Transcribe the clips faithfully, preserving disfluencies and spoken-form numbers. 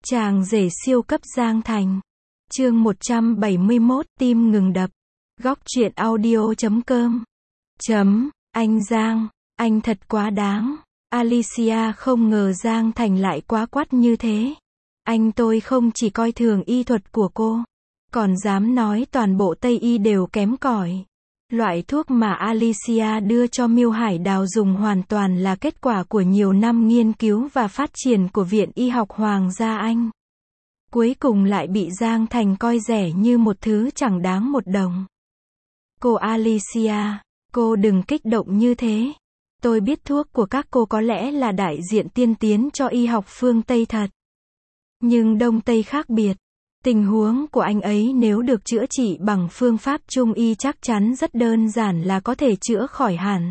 Chàng rể siêu cấp Giang Thành. Chương một trăm bảy mươi mốt, tim ngừng đập. Góc truyện audio chấm com. Chấm, anh Giang, anh thật quá đáng. Alicia không ngờ Giang Thành lại quá quắt như thế. Anh tôi không chỉ coi thường y thuật của cô, còn dám nói toàn bộ Tây y đều kém cỏi. Loại thuốc mà Alicia đưa cho Miêu Hải Đào dùng hoàn toàn là kết quả của nhiều năm nghiên cứu và phát triển của Viện Y học Hoàng gia Anh. Cuối cùng lại bị Giang Thành coi rẻ như một thứ chẳng đáng một đồng. Cô Alicia, cô đừng kích động như thế. Tôi biết thuốc của các cô có lẽ là đại diện tiên tiến cho y học phương Tây thật. Nhưng Đông Tây khác biệt. Tình huống của anh ấy nếu được chữa trị bằng phương pháp Trung y chắc chắn rất đơn giản là có thể chữa khỏi hẳn.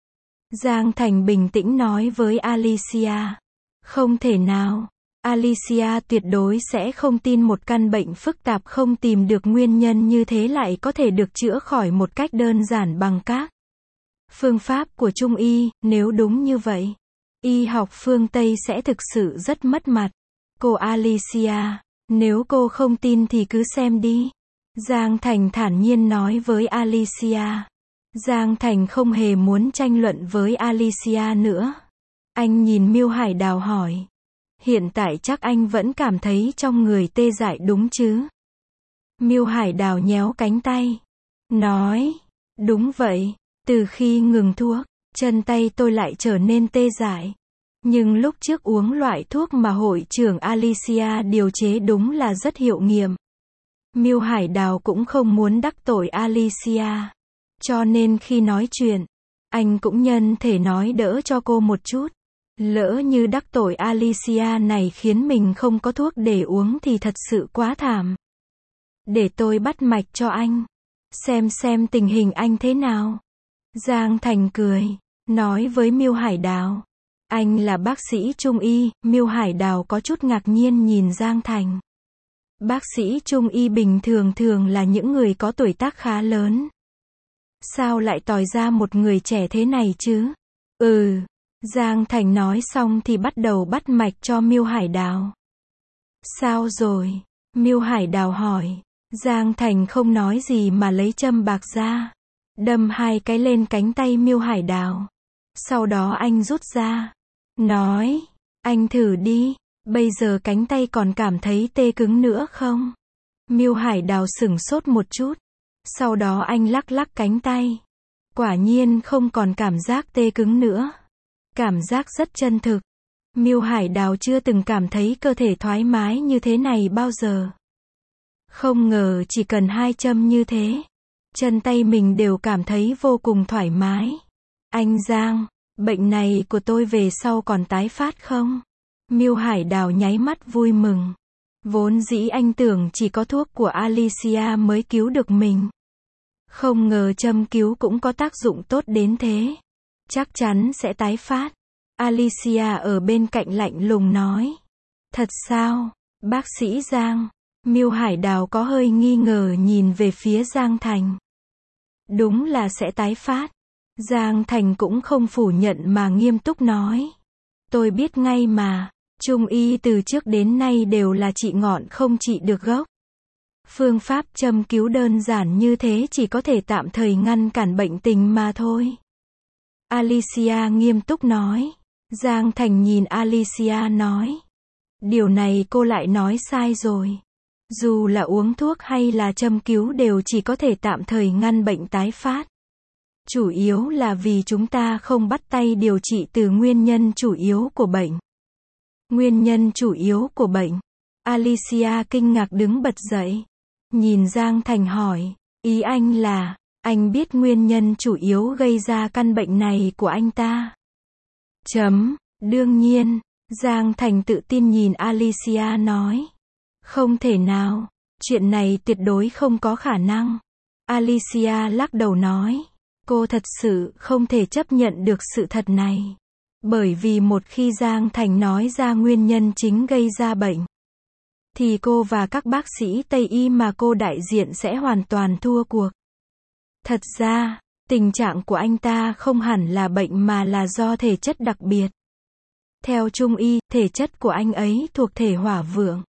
Giang Thành bình tĩnh nói với Alicia. Không thể nào. Alicia tuyệt đối sẽ không tin một căn bệnh phức tạp không tìm được nguyên nhân như thế lại có thể được chữa khỏi một cách đơn giản bằng các phương pháp của Trung y. Nếu đúng như vậy, y học phương Tây sẽ thực sự rất mất mặt. Cô Alicia, nếu cô không tin thì cứ xem đi. Giang Thành thản nhiên nói với Alicia. Giang Thành không hề muốn tranh luận với Alicia nữa. Anh nhìn Miêu Hải Đào hỏi. Hiện tại chắc anh vẫn cảm thấy trong người tê dại đúng chứ? Miêu Hải Đào nhéo cánh tay. Nói. Đúng vậy. Từ khi ngừng thuốc, chân tay tôi lại trở nên tê dại. Nhưng lúc trước uống loại thuốc mà hội trưởng Alicia điều chế đúng là rất hiệu nghiệm. Miêu Hải Đào cũng không muốn đắc tội Alicia. Cho nên khi nói chuyện, anh cũng nhân thể nói đỡ cho cô một chút. Lỡ như đắc tội Alicia này khiến mình không có thuốc để uống thì thật sự quá thảm. Để tôi bắt mạch cho anh. Xem xem tình hình anh thế nào. Giang Thành cười. Nói với Miêu Hải Đào. Anh là bác sĩ Trung y. Miêu Hải Đào có chút ngạc nhiên nhìn Giang Thành. Bác sĩ Trung y bình thường thường là những người có tuổi tác khá lớn. Sao lại tòi ra một người trẻ thế này chứ? Ừ. Giang Thành nói xong thì bắt đầu bắt mạch cho Miêu Hải Đào. Sao rồi? Miêu Hải Đào hỏi. Giang Thành không nói gì mà lấy châm bạc ra. Đâm hai cái lên cánh tay Miêu Hải Đào. Sau đó anh rút ra. Nói. Anh thử đi. Bây giờ cánh tay còn cảm thấy tê cứng nữa không? Miêu Hải Đào sửng sốt một chút. Sau đó anh lắc lắc cánh tay. Quả nhiên không còn cảm giác tê cứng nữa. Cảm giác rất chân thực. Miêu Hải Đào chưa từng cảm thấy cơ thể thoải mái như thế này bao giờ. Không ngờ chỉ cần hai châm như thế, chân tay mình đều cảm thấy vô cùng thoải mái. Anh Giang, bệnh này của tôi về sau còn tái phát không? Miêu Hải Đào nháy mắt vui mừng. Vốn dĩ anh tưởng chỉ có thuốc của Alicia mới cứu được mình. Không ngờ châm cứu cũng có tác dụng tốt đến thế. Chắc chắn sẽ tái phát. Alicia ở bên cạnh lạnh lùng nói. Thật sao, bác sĩ Giang? Miêu Hải Đào có hơi nghi ngờ nhìn về phía Giang Thành. Đúng là sẽ tái phát. Giang Thành cũng không phủ nhận mà nghiêm túc nói. Tôi biết ngay mà, Trung y từ trước đến nay đều là trị ngọn không trị được gốc. Phương pháp châm cứu đơn giản như thế chỉ có thể tạm thời ngăn cản bệnh tình mà thôi. Alicia nghiêm túc nói. Giang Thành nhìn Alicia nói. Điều này cô lại nói sai rồi. Dù là uống thuốc hay là châm cứu đều chỉ có thể tạm thời ngăn bệnh tái phát. Chủ yếu là vì chúng ta không bắt tay điều trị từ nguyên nhân chủ yếu của bệnh. Nguyên nhân chủ yếu của bệnh. Alicia kinh ngạc đứng bật dậy. Nhìn Giang Thành hỏi. Ý anh là, anh biết nguyên nhân chủ yếu gây ra căn bệnh này của anh ta? Chấm, đương nhiên. Giang Thành tự tin nhìn Alicia nói. Không thể nào, chuyện này tuyệt đối không có khả năng. Alicia lắc đầu nói. Cô thật sự không thể chấp nhận được sự thật này. Bởi vì một khi Giang Thành nói ra nguyên nhân chính gây ra bệnh, thì cô và các bác sĩ Tây y mà cô đại diện sẽ hoàn toàn thua cuộc. Thật ra, tình trạng của anh ta không hẳn là bệnh mà là do thể chất đặc biệt. Theo Trung y, thể chất của anh ấy thuộc thể hỏa vượng.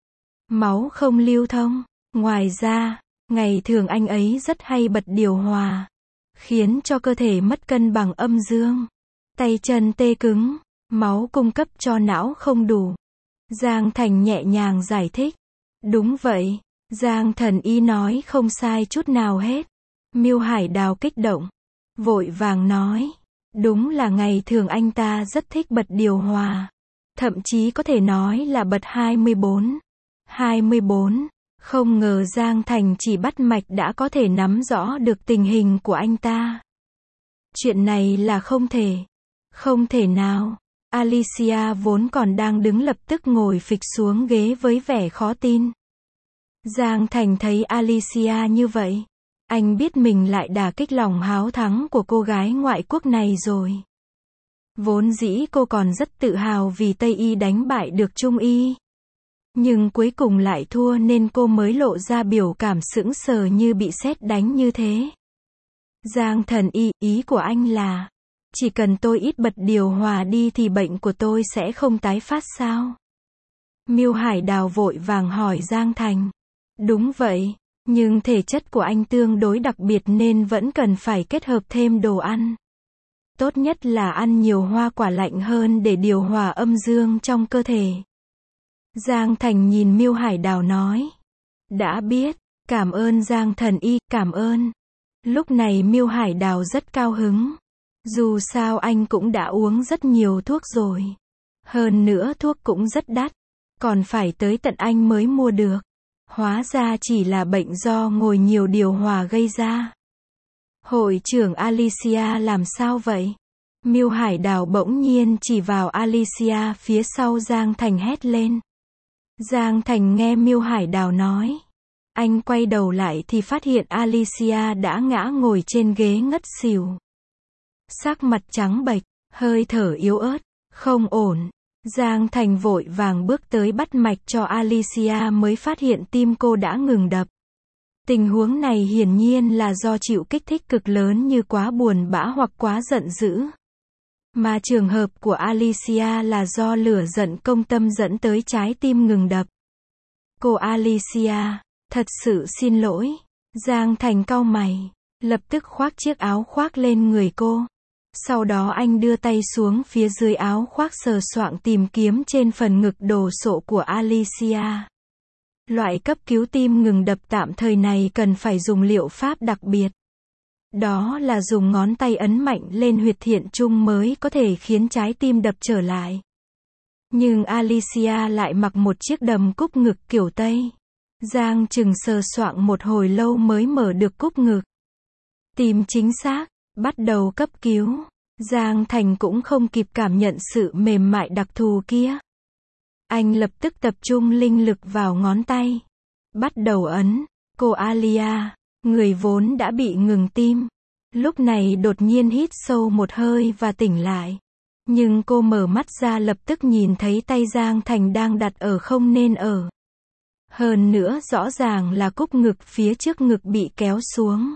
Máu không lưu thông. Ngoài ra, ngày thường anh ấy rất hay bật điều hòa, khiến cho cơ thể mất cân bằng âm dương. Tay chân tê cứng, máu cung cấp cho não không đủ. Giang Thành nhẹ nhàng giải thích. Đúng vậy, Giang thần y nói không sai chút nào hết. Miêu Hải Đào kích động, vội vàng nói. Đúng là ngày thường anh ta rất thích bật điều hòa. Thậm chí có thể nói là bật hai mươi bốn. hai mươi bốn. Không ngờ Giang Thành chỉ bắt mạch đã có thể nắm rõ được tình hình của anh ta. Chuyện này là không thể. Không thể nào. Alicia vốn còn đang đứng lập tức ngồi phịch xuống ghế với vẻ khó tin. Giang Thành thấy Alicia như vậy, anh biết mình lại đả kích lòng háo thắng của cô gái ngoại quốc này rồi. Vốn dĩ cô còn rất tự hào vì Tây y đánh bại được Trung y. Nhưng cuối cùng lại thua nên cô mới lộ ra biểu cảm sững sờ như bị sét đánh như thế. Giang thần y, ý của anh là, chỉ cần tôi ít bật điều hòa đi thì bệnh của tôi sẽ không tái phát sao? Miêu Hải Đào vội vàng hỏi Giang Thành. Đúng vậy, nhưng thể chất của anh tương đối đặc biệt nên vẫn cần phải kết hợp thêm đồ ăn. Tốt nhất là ăn nhiều hoa quả lạnh hơn để điều hòa âm dương trong cơ thể. Giang Thành nhìn Miêu Hải Đào nói. Đã biết, cảm ơn Giang thần y, cảm ơn. Lúc này Miêu Hải Đào rất cao hứng. Dù sao anh cũng đã uống rất nhiều thuốc rồi. Hơn nữa thuốc cũng rất đắt. Còn phải tới tận anh mới mua được. Hóa ra chỉ là bệnh do ngồi nhiều điều hòa gây ra. Hội trưởng Alicia làm sao vậy? Miêu Hải Đào bỗng nhiên chỉ vào Alicia phía sau Giang Thành hét lên. Giang Thành nghe Miêu Hải Đào nói. Anh quay đầu lại thì phát hiện Alicia đã ngã ngồi trên ghế ngất xỉu. Sắc mặt trắng bệch, hơi thở yếu ớt, không ổn. Giang Thành vội vàng bước tới bắt mạch cho Alicia mới phát hiện tim cô đã ngừng đập. Tình huống này hiển nhiên là do chịu kích thích cực lớn như quá buồn bã hoặc quá giận dữ. Mà trường hợp của Alicia là do lửa giận công tâm dẫn tới trái tim ngừng đập. Cô Alicia, thật sự xin lỗi. Giang Thành cau mày, lập tức khoác chiếc áo khoác lên người cô. Sau đó anh đưa tay xuống phía dưới áo khoác sờ soạng tìm kiếm trên phần ngực đồ sộ của Alicia. Loại cấp cứu tim ngừng đập tạm thời này cần phải dùng liệu pháp đặc biệt. Đó là dùng ngón tay ấn mạnh lên huyệt thiện trung mới có thể khiến trái tim đập trở lại. Nhưng Alicia lại mặc một chiếc đầm cúc ngực kiểu Tây. Giang chừng sờ soạng một hồi lâu mới mở được cúc ngực. Tìm chính xác, bắt đầu cấp cứu. Giang Thành cũng không kịp cảm nhận sự mềm mại đặc thù kia. Anh lập tức tập trung linh lực vào ngón tay. Bắt đầu ấn. Cô Alia, người vốn đã bị ngừng tim, lúc này đột nhiên hít sâu một hơi và tỉnh lại. Nhưng cô mở mắt ra lập tức nhìn thấy tay Giang Thành đang đặt ở không nên ở. Hơn nữa rõ ràng là cúc ngực phía trước ngực bị kéo xuống.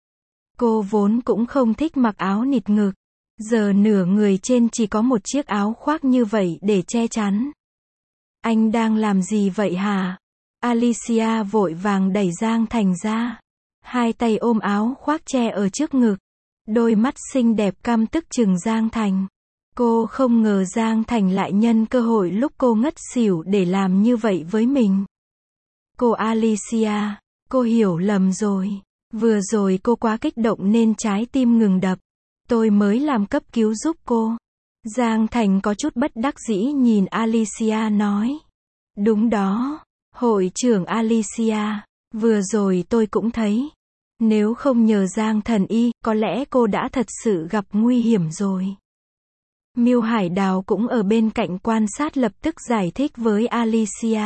Cô vốn cũng không thích mặc áo nịt ngực. Giờ nửa người trên chỉ có một chiếc áo khoác như vậy để che chắn. Anh đang làm gì vậy hả? Alicia vội vàng đẩy Giang Thành ra. Hai tay ôm áo khoác che ở trước ngực. Đôi mắt xinh đẹp căm tức chừng Giang Thành. Cô không ngờ Giang Thành lại nhân cơ hội lúc cô ngất xỉu để làm như vậy với mình. Cô Alicia, cô hiểu lầm rồi. Vừa rồi cô quá kích động nên trái tim ngừng đập. Tôi mới làm cấp cứu giúp cô. Giang Thành có chút bất đắc dĩ nhìn Alicia nói. Đúng đó, hội trưởng Alicia, vừa rồi tôi cũng thấy. Nếu không nhờ Giang thần y, có lẽ cô đã thật sự gặp nguy hiểm rồi. Miêu Hải Đào cũng ở bên cạnh quan sát lập tức giải thích với Alicia.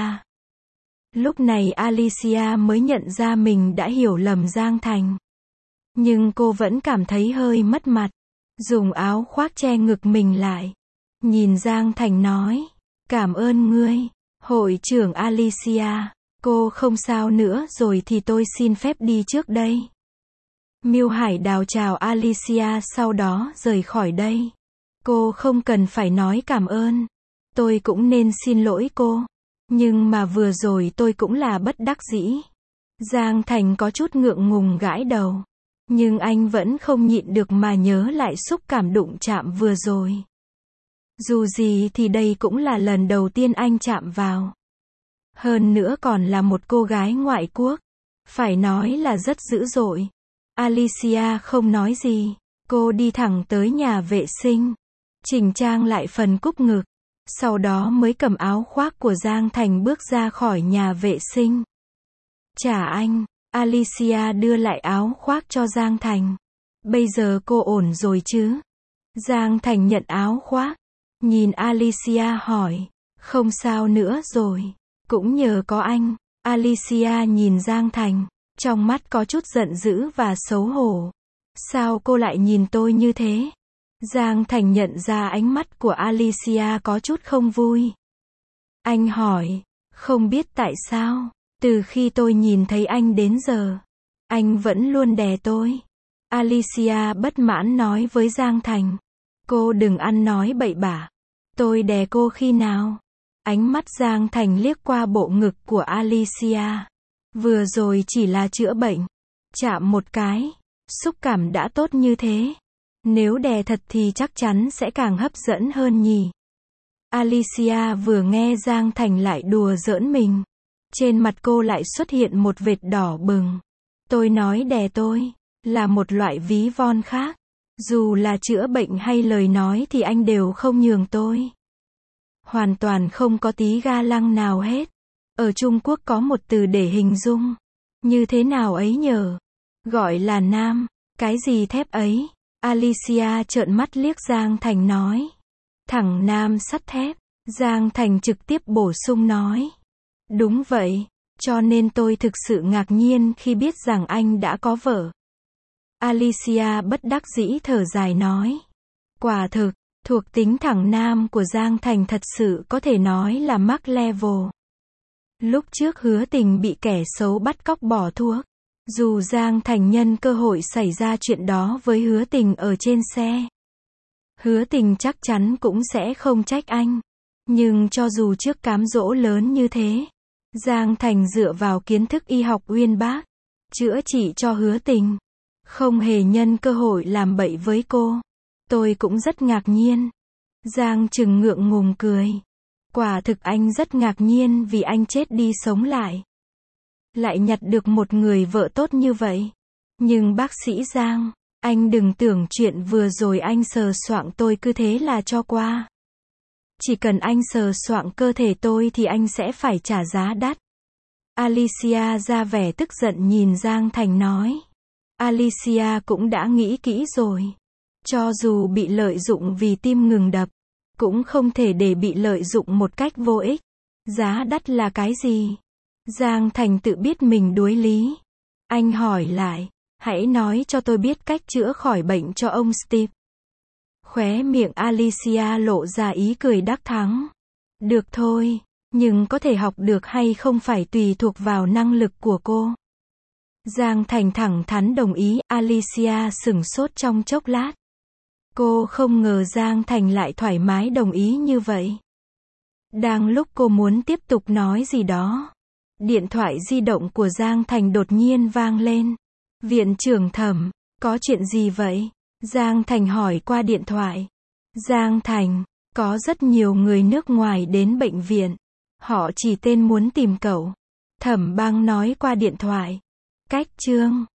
Lúc này Alicia mới nhận ra mình đã hiểu lầm Giang Thành. Nhưng cô vẫn cảm thấy hơi mất mặt. Dùng áo khoác che ngực mình lại. Nhìn Giang Thành nói. Cảm ơn ngươi, hội trưởng Alicia. Cô không sao nữa rồi thì tôi xin phép đi trước đây. Miêu Hải Đào chào Alicia sau đó rời khỏi đây. Cô không cần phải nói cảm ơn. tôi cũng nên xin lỗi cô. Nhưng mà vừa rồi tôi cũng là bất đắc dĩ. Giang Thành có chút ngượng ngùng gãi đầu. Nhưng anh vẫn không nhịn được mà nhớ lại xúc cảm đụng chạm vừa rồi. Dù gì thì đây cũng là lần đầu tiên anh chạm vào. Hơn nữa còn là một cô gái ngoại quốc. Phải nói là rất dữ dội. Alicia không nói gì. Cô đi thẳng tới nhà vệ sinh. Chỉnh trang lại phần cúc ngực. Sau đó mới cầm áo khoác của Giang Thành bước ra khỏi nhà vệ sinh. Trả anh. Alicia đưa lại áo khoác cho Giang Thành. Bây giờ cô ổn rồi chứ? Giang Thành nhận áo khoác. Nhìn Alicia hỏi. Không sao nữa rồi. Cũng nhờ có anh. Alicia nhìn Giang Thành. Trong mắt có chút giận dữ và xấu hổ. Sao cô lại nhìn tôi như thế? Giang Thành nhận ra ánh mắt của Alicia có chút không vui. Anh hỏi. Không biết tại sao. Từ khi tôi nhìn thấy anh đến giờ, anh vẫn luôn đè tôi. Alicia bất mãn nói với Giang Thành. Cô đừng ăn nói bậy bạ. Tôi đè cô khi nào? Ánh mắt Giang Thành liếc qua bộ ngực của Alicia. Vừa rồi chỉ là chữa bệnh. Chạm một cái. Xúc cảm đã tốt như thế. Nếu đè thật thì chắc chắn sẽ càng hấp dẫn hơn nhỉ. Alicia vừa nghe Giang Thành lại đùa giỡn mình. Trên mặt cô lại xuất hiện một vệt đỏ bừng. Tôi nói đè tôi, là một loại ví von khác. Dù là chữa bệnh hay lời nói thì anh đều không nhường tôi. Hoàn toàn không có tí ga lăng nào hết. Ở Trung Quốc có một từ để hình dung. Như thế nào ấy nhờ? Gọi là nam. Cái gì thép ấy? Alicia trợn mắt liếc Giang Thành nói. Thằng nam sắt thép. Giang Thành trực tiếp bổ sung nói. Đúng vậy, cho nên tôi thực sự ngạc nhiên khi biết rằng anh đã có vợ. Alicia bất đắc dĩ thở dài nói. Quả thực, thuộc tính thẳng nam của Giang Thành thật sự có thể nói là max level. Lúc trước Hứa Tình bị kẻ xấu bắt cóc bỏ thuốc. Dù Giang Thành nhân cơ hội xảy ra chuyện đó với Hứa Tình ở trên xe. Hứa Tình chắc chắn cũng sẽ không trách anh. Nhưng cho dù trước cám dỗ lớn như thế, Giang Thành dựa vào kiến thức y học uyên bác, chữa trị cho Hứa Tình. Không hề nhân cơ hội làm bậy với cô. Tôi cũng rất ngạc nhiên. Giang Trừng ngượng ngùng cười. Quả thực anh rất ngạc nhiên vì anh chết đi sống lại. Lại nhặt được một người vợ tốt như vậy. Nhưng bác sĩ Giang, anh đừng tưởng chuyện vừa rồi anh sờ soạng tôi cứ thế là cho qua. Chỉ cần anh sờ soạng cơ thể tôi thì anh sẽ phải trả giá đắt. Alicia ra vẻ tức giận nhìn Giang Thành nói. Alicia cũng đã nghĩ kỹ rồi. Cho dù bị lợi dụng vì tim ngừng đập, cũng không thể để bị lợi dụng một cách vô ích. Giá đắt là cái gì? Giang Thành tự biết mình đuối lý. Anh hỏi lại. Hãy nói cho tôi biết cách chữa khỏi bệnh cho ông Steve. Khóe miệng Alicia lộ ra ý cười đắc thắng. Được thôi, nhưng có thể học được hay không phải tùy thuộc vào năng lực của cô. Giang Thành thẳng thắn đồng ý. Alicia sửng sốt trong chốc lát. Cô không ngờ Giang Thành lại thoải mái đồng ý như vậy. Đang lúc cô muốn tiếp tục nói gì đó, điện thoại di động của Giang Thành đột nhiên vang lên. Viện trưởng Thẩm, có chuyện gì vậy? Giang Thành hỏi qua điện thoại. Giang Thành, có rất nhiều người nước ngoài đến bệnh viện. Họ chỉ tên muốn tìm cậu. Thẩm Bang nói qua điện thoại. Cách chương